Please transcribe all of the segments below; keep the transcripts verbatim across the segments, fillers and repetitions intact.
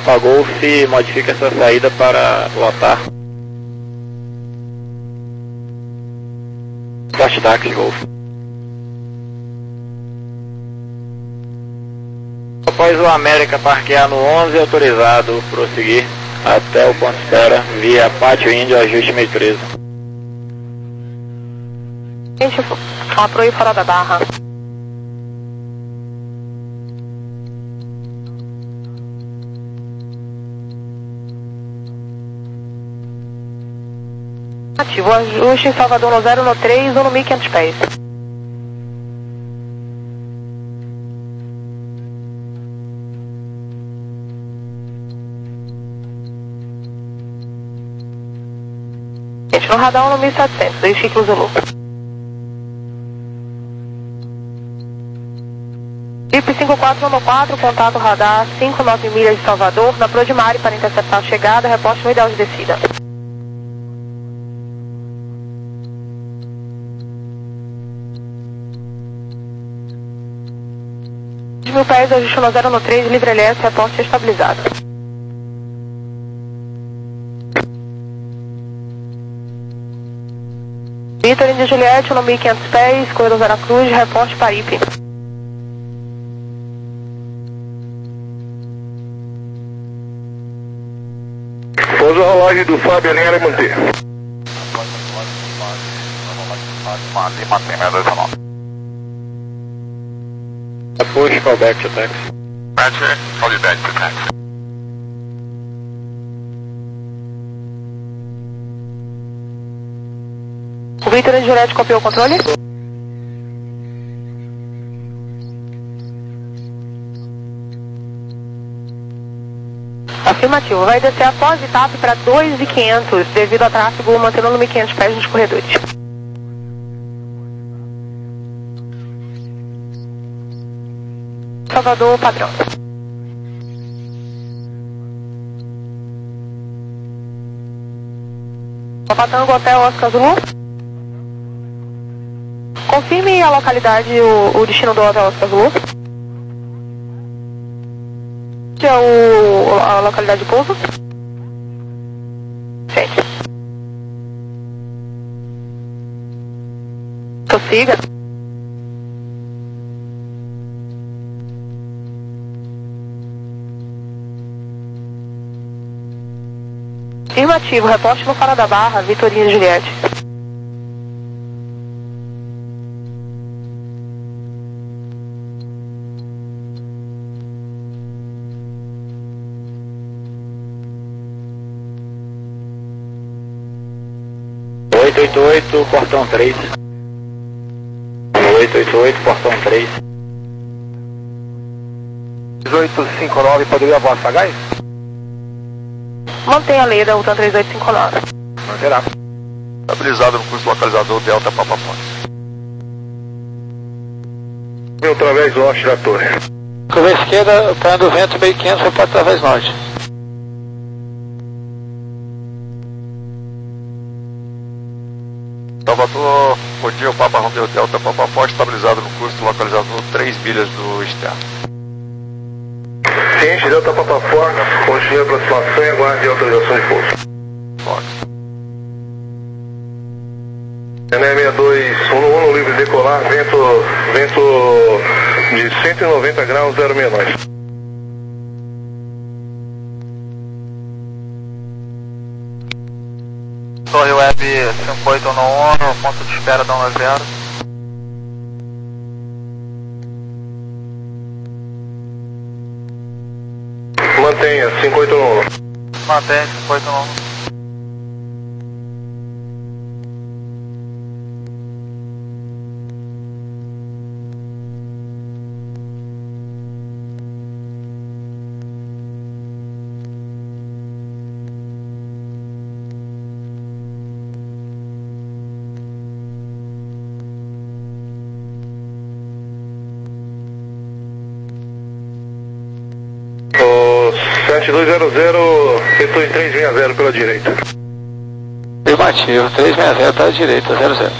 Alfa Golf, modifica essa saída para lotar. Flash Taxi Golf. Após o América parquear no onze, autorizado prosseguir até o ponto espera via Pátio Índio, ajuste meio treze. Gente, pro ir fora da barra. Ativo, ajuste em Salvador no zero, no três ou no mil e quinhentos pés. Gente, no radar um no mil e setecentos, dois ciclos Zulu. VIP cinco quatro um quatro, contato radar cinco nove milhas de Salvador, na Prodimari para interceptar a chegada, reposte no ideal de descida. Mil pés, ajuste no zero no três, livre L S, reposte estabilizado. Vitor India Juliette, no mil e quinhentos pés, corredor Veracruz, reposte Paripe. Pousa a rolagem do Fábio, linha área manter. Lima tem meia dois nove. Push, call back to taxi. Roger, call you back to taxi. O Vitor India Juliette copiou o controle? Afirmativo, vai descer após etapa para dois mil e quinhentos, devido a tráfego mantendo no mil e quinhentos pés nos corredores. Salvador, padrão. Papatango, Hotel Oscar Zulu. Confirme a localidade, o, o destino do Hotel Oscar Zulu. Que é o, a localidade de pouso? Gente. Prossiga. Afirmativo, reporte no Fora da Barra, Vitorino e Juliette. oito oito oito, portão três. oito oito oito, portão três. dezoito cinquenta e nove, poderia a voz sagaz? Mantenha a lei da Ultra três oito cinco nove. Manterá. Estabilizado no curso localizador Delta Papa Fonte. Meu através norte da torre. Curva esquerda, parando o vento, meio quinhentos, repórter através norte. Salvador, bom dia, o Papa Romeo Delta Papa Fonte, estabilizado no curso localizador três milhas do externo. Ciente, Delta Papa Fox, continue a aproximação e aguarde autorização de pouso. Fox. N E sessenta e dois, um no livre decolar, vento, vento de cento e noventa graus, zero sessenta e nove. Torre Web cinco oito um um, ponto de espera da um zero. Mantenha, cinco oito um. Mantém cinco oito um. sete dois zero zero, retorno em três seis zero pela direita. Afirmativo, três seis zero para a direita, zero zero.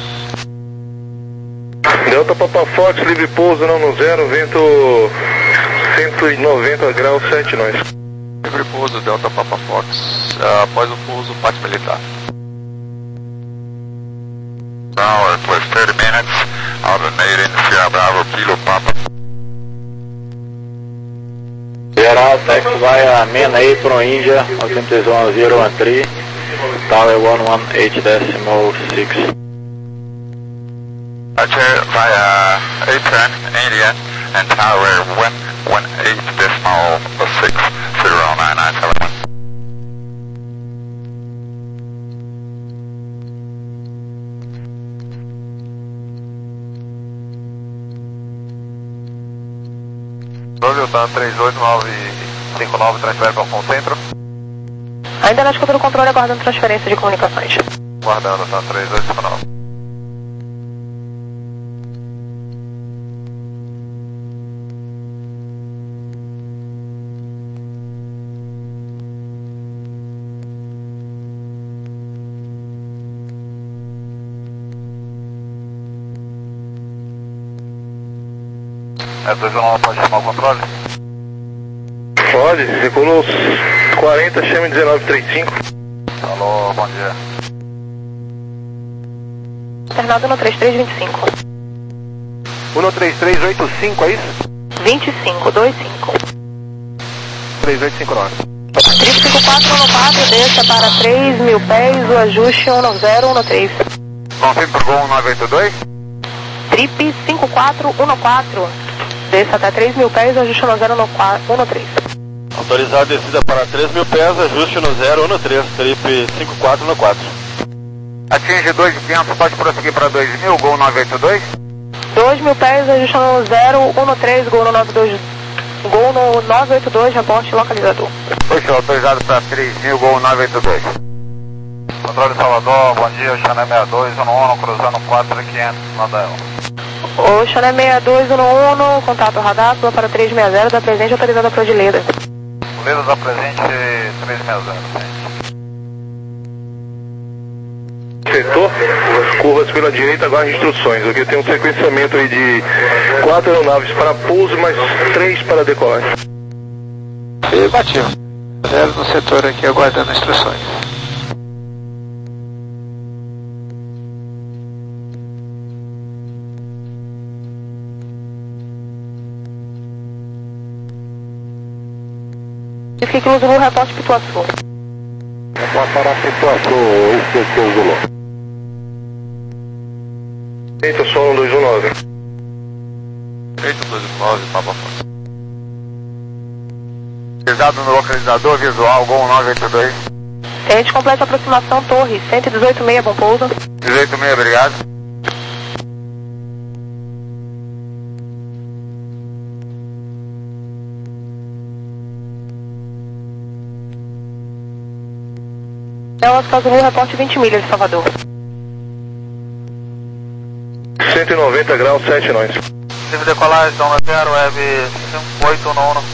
Delta Papa Fox, livre pouso, não no zero, vento cento e noventa graus, sete nós. Livre pouso, Delta Papa Fox, uh, após o pouso, parte militar. Now it was thirty minutes, alternating Sierra Bravo, Kilo Papa. Geral, taxi via main A pro India, one zero one three, Tower one one eight decimal six. Roger, via A-Tran, India, and Tower one one eight decimal six, zero nine nine seven one. Tá três oito nove cinco nove, transfere para o centro. Ainda na escuta do controle, aguardando transferência de comunicações. Guardando, tá três oito cinco nove. É dois um nove, pode chamar o controle? Pode, decolou quarenta, chame dezenove trinta e cinco. Alô, bom dia. Internado no três três vinte e cinco. um três três oito cinco, é isso? vinte e cinco, vinte e cinco. três oito cinco nove. Trip cinco quatro um quatro, desça para três mil pés, o ajuste um zero um três. Confirme para o Gol nove oito dois. Trip cinco quatro um quatro, desça até três mil pés, o ajuste um zero um três. Autorizado descida para três mil pés, ajuste no zero um três, trip cinco quatro um quatro. Atinge dois mil e quinhentos, pode prosseguir para dois mil, Gol nove oito dois. dois mil pés, ajuste no zero um três, gol no nove dois, gol no nove oito dois, reporte localizador. Oxe, autorizado para três mil, Gol nove oito dois. Controle Salvador, bom dia, Xané sessenta e dois, um um, cruzando quatro quinhentos, Nadael. O Xané sessenta e dois, um um, contato radar, sua para três seis zero, da presente autorizada para o de Leda. Leda da presente, três seis zero, Setor, curvas pela direita, aguarde instruções. Aqui tem um sequenciamento aí de quatro aeronaves para pouso, mais três para decolagem. E batido. Zero no setor aqui, aguardando instruções. Fique no Zulu, reporte Pituaçu. Reporte para Pituaçu, isso é o Zulu. Eita, só um dois um nove. Eita, dois um nove, Papa Fox. Pesado no localizador visual, Gol nove oito dois. Tente completa aproximação, torre, cento e dezoito seis, bom pouso. dezoito seis, obrigado. É o Oscar Zulu, reporte vinte milhas de Salvador. cento e noventa graus, sete nós. Livre decolagem, Dom zero, web cinco oito um um.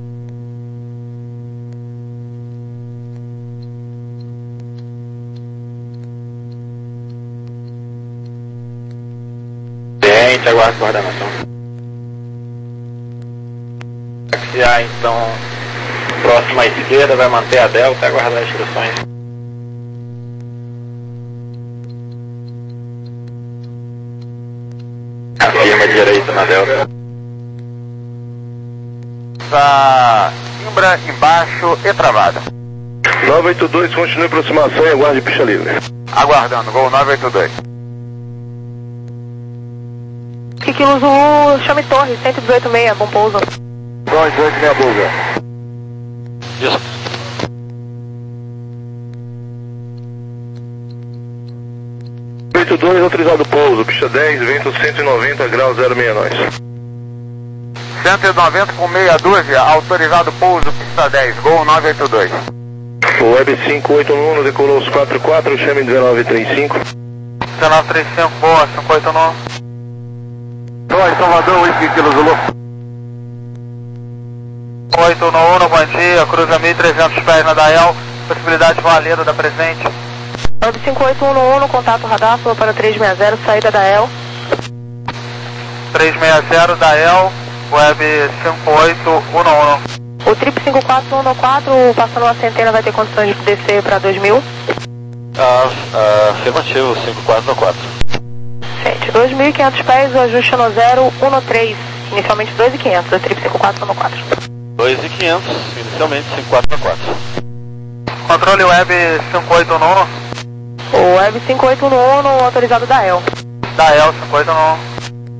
Gente, aguarde coordenação. Taxiar então próximo à esquerda, vai manter a delta e aguardar as instruções. Afirma direita na delta. Tá Imbra embaixo e travada. nove oito dois, continue a aproximação e aguarde pista livre. Aguardando, Gol nove oito dois. Kilo Zulu, chame torre, cento e dezoito seis, bom pouso. dois oito, meia boga. Isso. oito dois, autorizado pouso, pista dez, vento cento e noventa graus, zero seis nós. cento e noventa com meia dúzia, autorizado pouso, pista dez, Gol nove oito dois. O Web cinco oito um, decolou os quatro quatro, chame dezenove trinta e cinco. dezenove trinta e cinco, boa, cinco oito um. Oi, Salvador, Whisky Kilo Zulu. oito um um, bom dia, cruza mil e trezentos pés na Dael, possibilidade valida da presente. Web cinco oito um um, contato radar, sua para três seis zero, saída da E L. três seis zero Dael, web cinco oito um um. O trip cinco quatro um quatro, passando uma centena, vai ter condições de descer para dois mil? Ah, ah, afirmativo, cinco quatro um quatro. Gente, dois mil e quinhentos pés, o ajuste no zero um três, inicialmente dois mil e quinhentos, o trip cinco quatro um quatro. dois mil e quinhentos, inicialmente cinco quatro um quatro. Controle web cinco oito um um. O web cinco oito um um, autorizado da E L. Da E L cinco oito um um.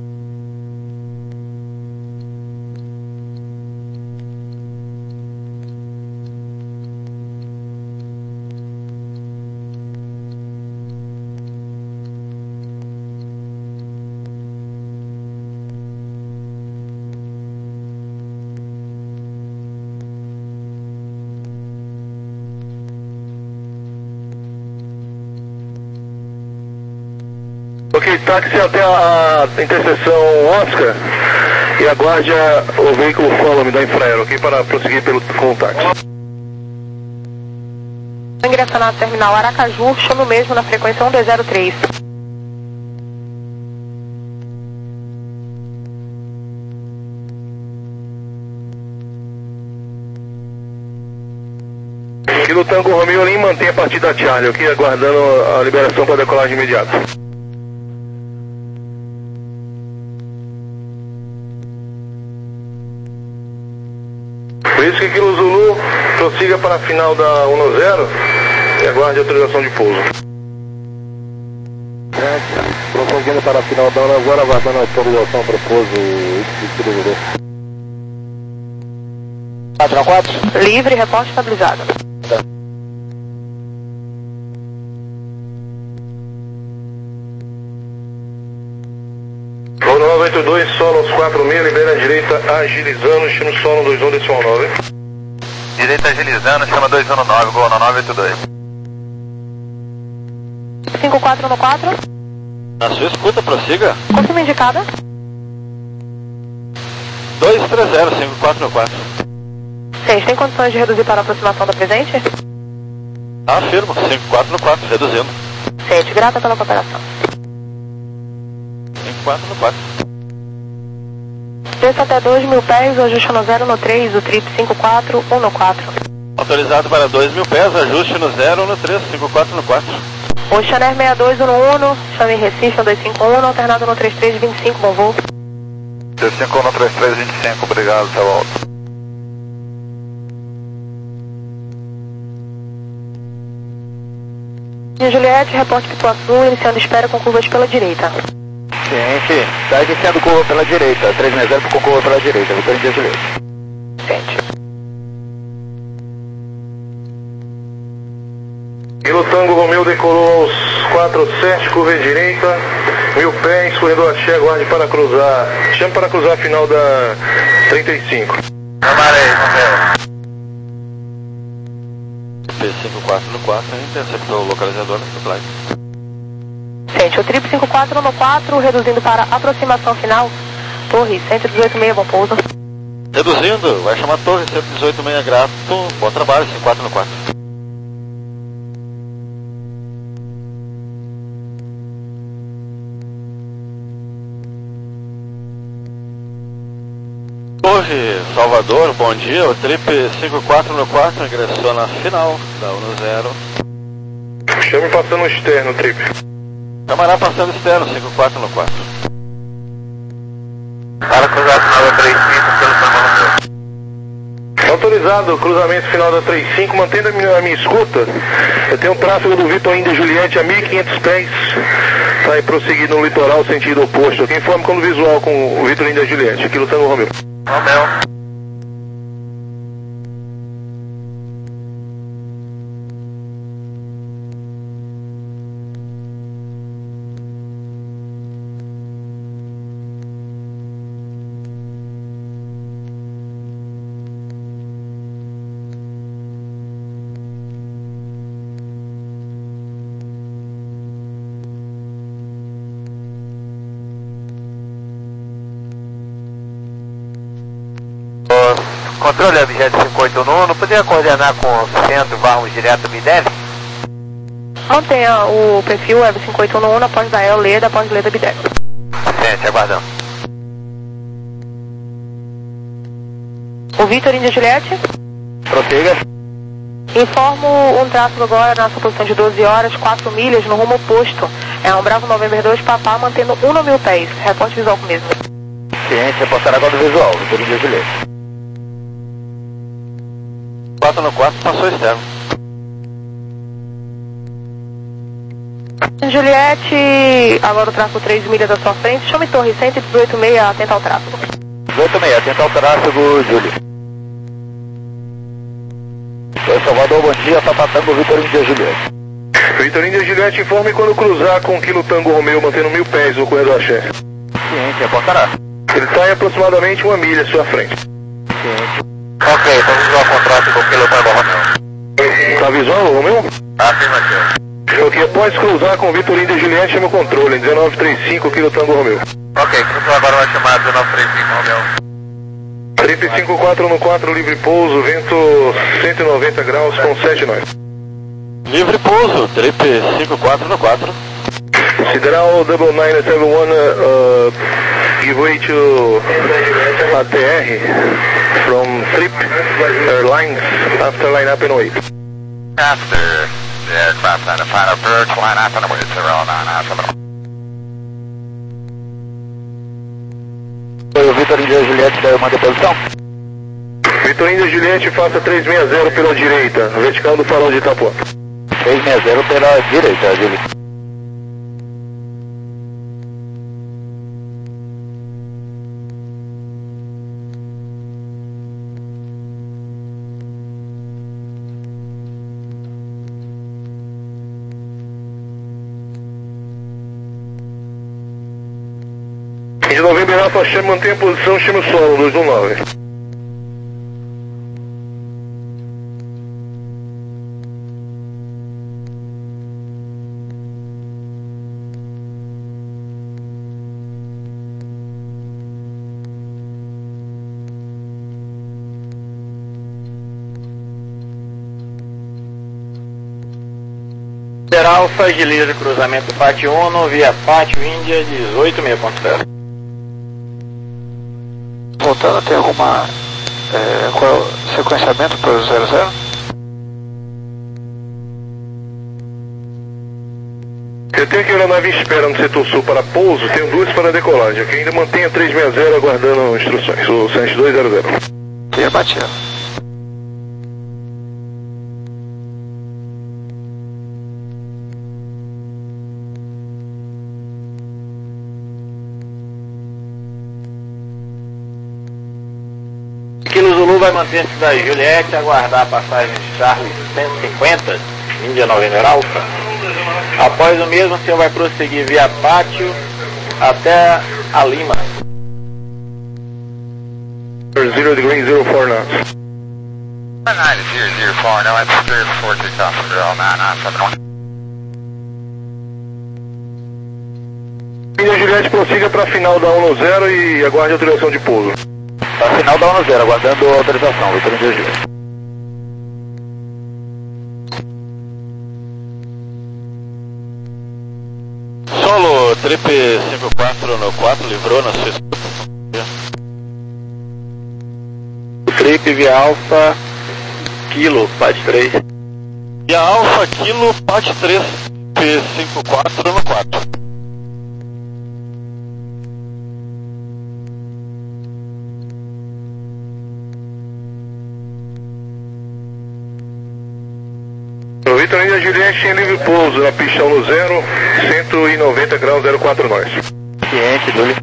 Ok, táxi até a interseção Oscar e aguarde a, o veículo follow-me da Infraero, ok? Para prosseguir pelo, com o táxi. Ingressando na terminal Aracaju, chamo mesmo na frequência um dois zero três. Kilo Tango Romeo Lima mantém a partida Charlie, ok? Aguardando a liberação para decolagem imediata. Por isso que Kilo Zulu prossiga para a final da um zero e aguarde a autorização de pouso. Prosseguindo para a final da um zero, aguardando a autorização para pouso de Kilo Zulu. quatro a quatro. Livre, reporte estabilizado. Gol noventa e dois, solo aos quatro mil, libera a direita, agilizando, estimo solo dois um decimal nove. Direita agilizando, chama dois um nove, gol no nove oito dois. cinco quatro um quatro. Na sua escuta, prossiga. Confirma indicada. dois três zero cinco quatro um quatro. seis, tem condições de reduzir para a aproximação da presente? Afirmo, cinco quatro um quatro, reduzindo. sete, grata pela cooperação. cinco quatro um quatro. Desça até dois mil pés, o ajuste no zero no três, o trip cinco quatro um quatro. Autorizado para dois mil pés, ajuste no zero no três, cinco quatro um quatro. Oceaner sessenta e dois um um, chame Recife um dois cinco um, alternado no trinta e três vinte e cinco, bom voo. três cinco um no trinta e três vinte e cinco, obrigado, seu alto. Juliette, reporte Pituaçu, iniciando espera com curvas pela direita. Ciente, está iniciando curva pela direita, três zero com curva pela direita, Vitor India Juliette. Ciente. Kilo Tango Romeo decolou aos quatro sete, curva direita, mil pés, corredor axé, aguarde para cruzar, chame para cruzar a final da trinta e cinco. Chamarei, Romeu. P cinco quatro um quatro, interceptou o localizador no supply. Ciente, o trip cinco quatro um quatro, reduzindo para aproximação final. Torre cento e dezoito seis, bom pouso. Reduzindo, vai chamar Torre cento e dezoito seis, grato, bom trabalho, cinco quatro um quatro. Torre Salvador, bom dia, o trip cinco quatro um quatro ingressou na final da um zero. Chame passando o externo, trip. Camará passando externo, cinco quatro um quatro. Para cruzar a final da trinta e cinco, pelo São Autorizado, cruzamento final da trinta e cinco, mantendo a minha, a minha escuta. Eu tenho um tráfego do Vitor India Juliette a mil e quinhentos pés. Sai prosseguindo no litoral, sentido oposto. Quem informa quando visual com o Vitor India Juliette, aqui lutando o Romeu. Romeu. Controle objeto cinco oito um, não poderia coordenar com o centro, vamos direto B dez? Mantenha o perfil Web cinco oito um na pós da E L, Leda, após Leda B dez. Gente, aguardando. O Victor Índia Juliette. Prossiga. Informo um tráfego agora na sua posição de doze horas, quatro milhas no rumo oposto. É um Bravo November dois, Papá, mantendo um no mil pés. Reporte visual com o mesmo. Ciente, reportar agora do visual, Victor Índia Juliette. quatro no quatro, passou externo. Juliette, agora o tráfego três milhas da sua frente. Chame Torre cento e dezoito seis, atenta ao tráfego. dezoito seis, atenta ao tráfego, Júlio. Oi, Salvador, bom dia, Papa Tango, Victor Índia Juliette. Victor Índia Juliette, informe quando cruzar com o Kilo Tango Romeo, mantendo mil pés no corredor Axé. Ciente, reportará. Ele está em aproximadamente uma milha à sua frente. Ciente. Ok, então visual com tráfego com o Kilo Tango Romeo. Tá visual, Romeo? Afirmativo. Ok, após cruzar com o Victor Índia Juliette, chama o controle, dezenove trinta e cinco, Kilo Tango Romeo. Ok, cruzou agora uma chamada dezenove trinta e cinco Romeo. trinta e cinco quatro no quatro, livre pouso, vento cento e noventa graus com sete nós. Livre pouso, trip cinco quatro no quatro. Sideral double nine seven one, uh, give way to A T R from Trip Airlines after line up and wait. After the aircraft and the final approach, line up and wait zero nine nine seven. Oi, o Victor Índia Juliette, daí eu mandei posição. Victor Índia Juliette, faça trezentos e sessenta pela direita, vertical do farol de Itapuã. trezentos e sessenta pela direita, Júlio. De novembro, Alfa, chama, mantém a posição, chama o solo, dois um nove. Alfa, agiliza cruzamento Pátio Uno, via Pátio Índia, dezoito seis ponto zero. Voltando, tem alguma é, qual, sequenciamento para o zero zero? Eu tenho aqui a aeronave em espera no setor sul para pouso, tenho duas para decolagem, que ainda mantenha trezentos e sessenta aguardando instruções, o sete dois zero zero. Tem batido. Kilo Zulu vai manter-se da Juliette, aguardar a passagem de Charlie cento e cinquenta, Índia November Alpha. Após o mesmo, o senhor vai prosseguir via Pátio até a Lima. zero degree zero four knots. nine zero zero four, no, it's clear for takeoff for zero nine nine seven one. Índia Juliette, prossiga para a final da um zero e aguarde a autorização de pouso. Para final da um zero, aguardando a autorização, Victor Índia Juliette. Solo, trip cinco quatro no quatro, livrou na sua escuta. Trip via Alfa, Kilo, Pat três. E a Alfa Kilo Pat três, P cinco quatro no quatro. O Victor Índia Juliette em livre pouso na pista um zero, cento e noventa graus zero quatro nós. Ciente, Júlio.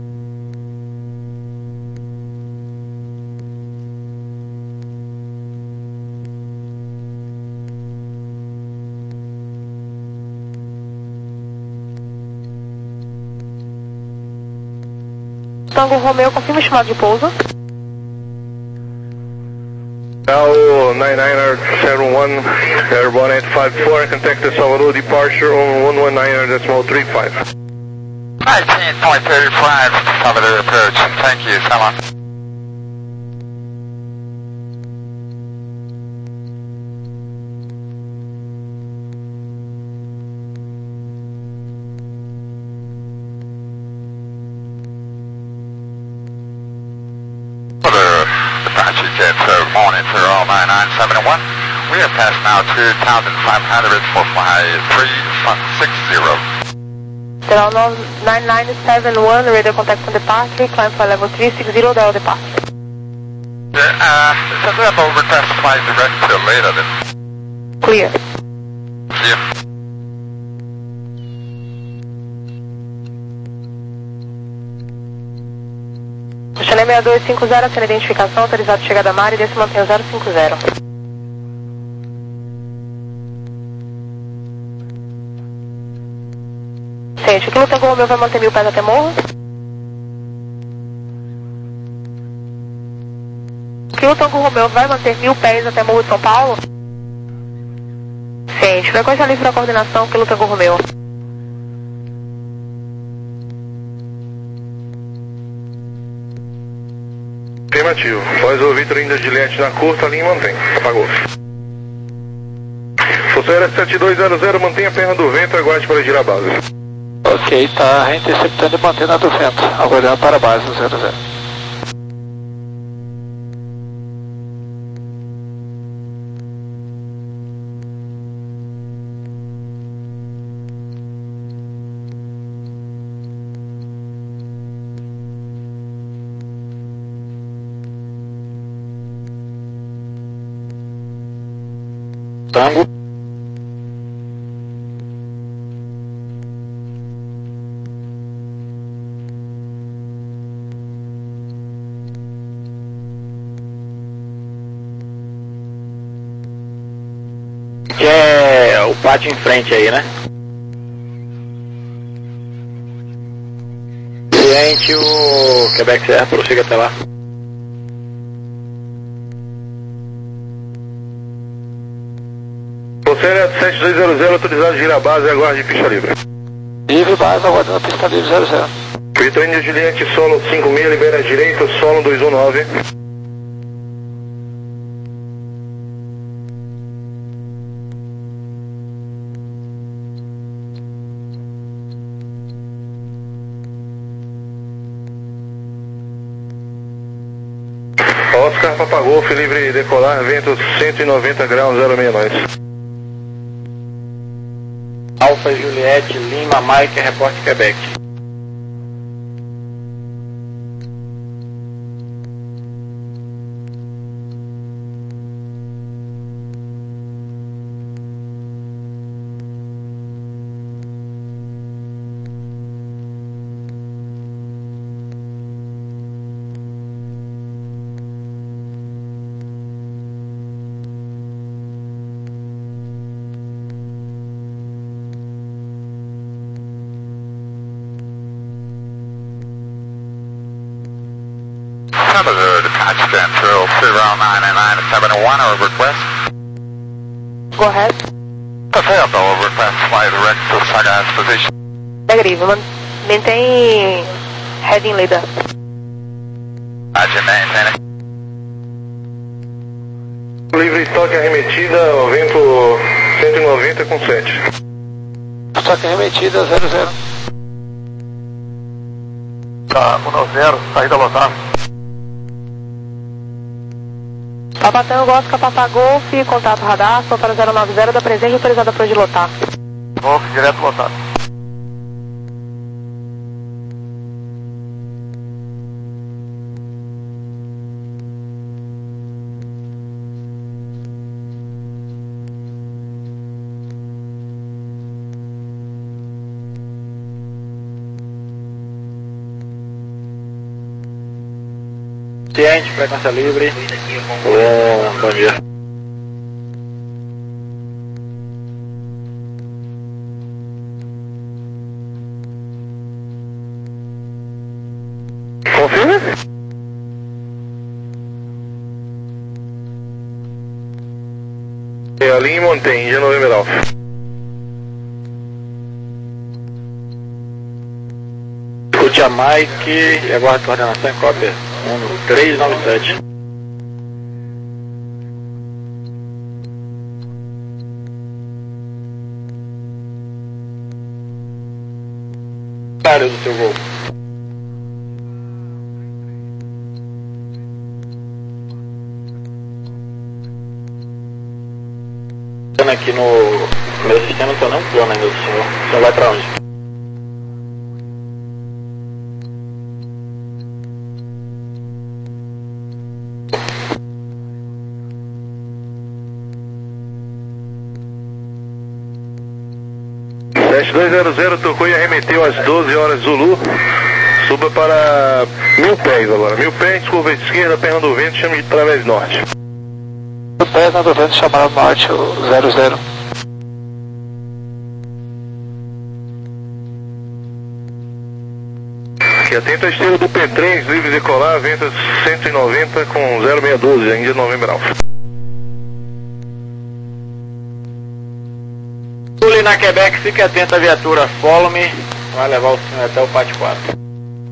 Tango Romeo, confirma o chamado de pouso. Now nine nine seven one, airborne eight five four, contact the Salvador departure on one one nine decimal three five. nineteen point three five, Salvador approach. Thank you, Salon. Jet, so morning to all nine nine seven one. We have passed now two thousand five hundred for fly three six zero. Delta nine nine seven one, radio contact from departure, climb for level three six zero, dial departure. Yeah, uh, send that over request fly direct to later then. Clear. See you. Chanel seis dois cinco zero, sem identificação, autorizado chegada a mar e desse mantém o zero cinco zero. Gente, o que o Tango Romeo vai manter mil pés até morro? O que o Tango Romeo vai manter mil pés até morro de São Paulo? Gente, frequência livre da coordenação, que o Tango Romeo. Afirmativo. Após ouvir Vitor Juliette na curta, linha mantém. Apagou. Força sete dois zero zero, mantenha a perna do vento e aguarde para girar a base. Ok, tá reinterceptando e mantendo a do vento. Aguardando para a base do zero zero. Tango. Que é o pátio em frente aí, né? Cliente, o Quebec Serra, prossiga até lá. Você sete dois zero zero, autorizado girar a base e aguarde pista livre. Livre base, aguardando a pista livre zero zero. Vitor Índio Juliette, solo cinco seis, libera a direita, solo dois um nove. Oscar Papa Golf, livre decolar, vento cento e noventa graus, zero seis nós. Alfa Juliette, Lima, Mike, reporte Quebec. Number departure Central zero nine nine seven one, or request. Go ahead. Perfect, or request fly direct to Saga's position. Negativo, mantém heading leader. Roger, maintain. Livre estoque arremetida, o vento cento e noventa com sete. Estoque arremetida zero zero. Tá, um zero, saída lotada. Papa Tango, Oscar Papa Golf, contato radar, só para zero nove zero da presente, autorizada para de lotar. Golf, direto lotado. Ciente, frequência livre. Bom, bom dia. Confirma? É a linha mantém, Índia November Alpha. Escute a Mike e aguarde coordenação em cópia. um três nove sete. Área do seu voo. plano aqui no meu sistema, não tem nenhum plano ainda do senhor. O senhor vai pra onde? sete dois zero zero tocou e arremeteu às doze horas Zulu. Suba para mil pés agora. Mil pés, curva esquerda, perna do vento, chama de través norte. Mil pés, perna do vento, chamada norte, zero zero. Aqui, atento à esteira do P três, livre de colar, vento cento e noventa com zero seis um doze, Índia November Alpha. Sul na Quebec, fique atento à viatura, follow me, vai levar o senhor até o P A T quatro.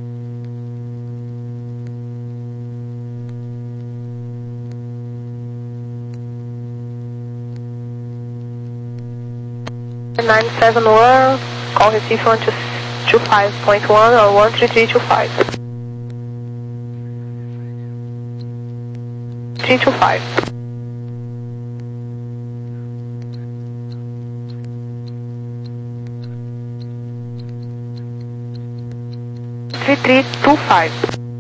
nine seven one, call Recife one two five point one or one three three two five. three two five. three three two five.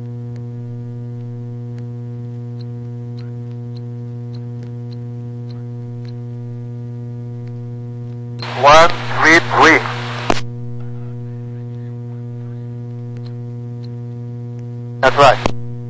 one three three. That's right.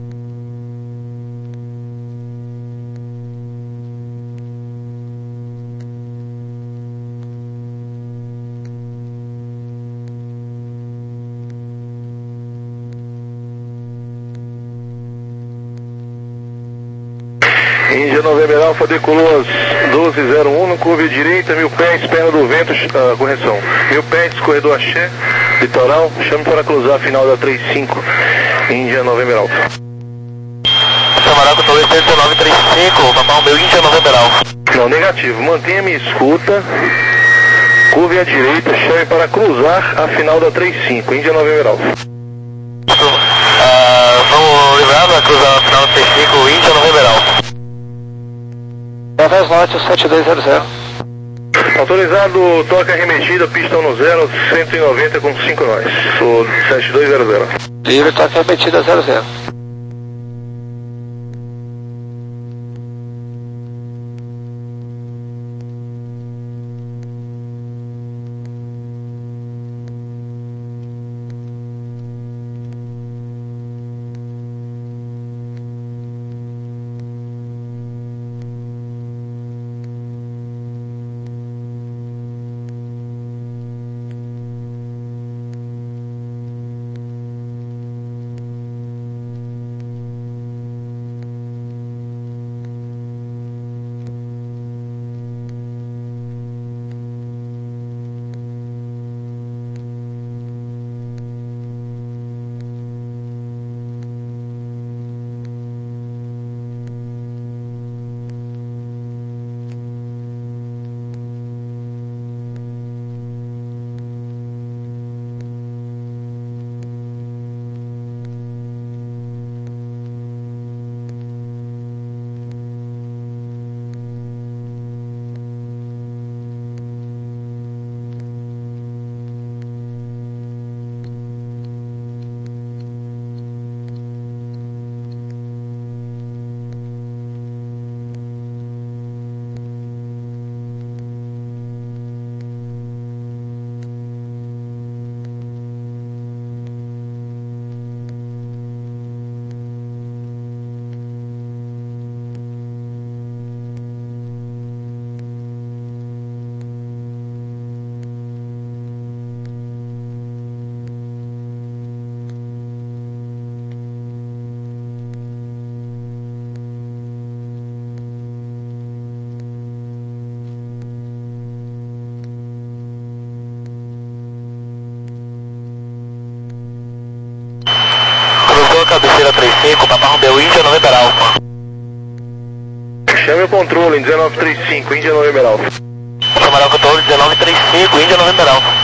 Índia November Alpha decolou às doze e zero um, curva direita, mil pés, perna do vento, uh, correção. Mil pés, corredor Axé, litoral, chame para cruzar a final da trinta e cinco, Índia November Alpha. Samaraco, Torre nove três cinco, Papai Romeu, Índia November Alpha. Não, negativo, mantenha minha escuta, curva à direita, chame para cruzar a final da trinta e cinco, Índia November Alpha. Uh, vamos livrar para cruzar a final da trinta e cinco, Índia November Alpha. Través norte, sete dois zero zero. Autorizado, toca arremetida, pistão no zero, cento e noventa com cinco nós, o sete dois zero zero. Livre, toca arremetida zero zero. Cabeceira trinta e cinco, Papai Romeu, Índia November Alpha. Chame o controle em dezenove trinta e cinco, Índia November Alpha. Samaraco, Torre dezenove trinta e cinco, Índia November Alpha.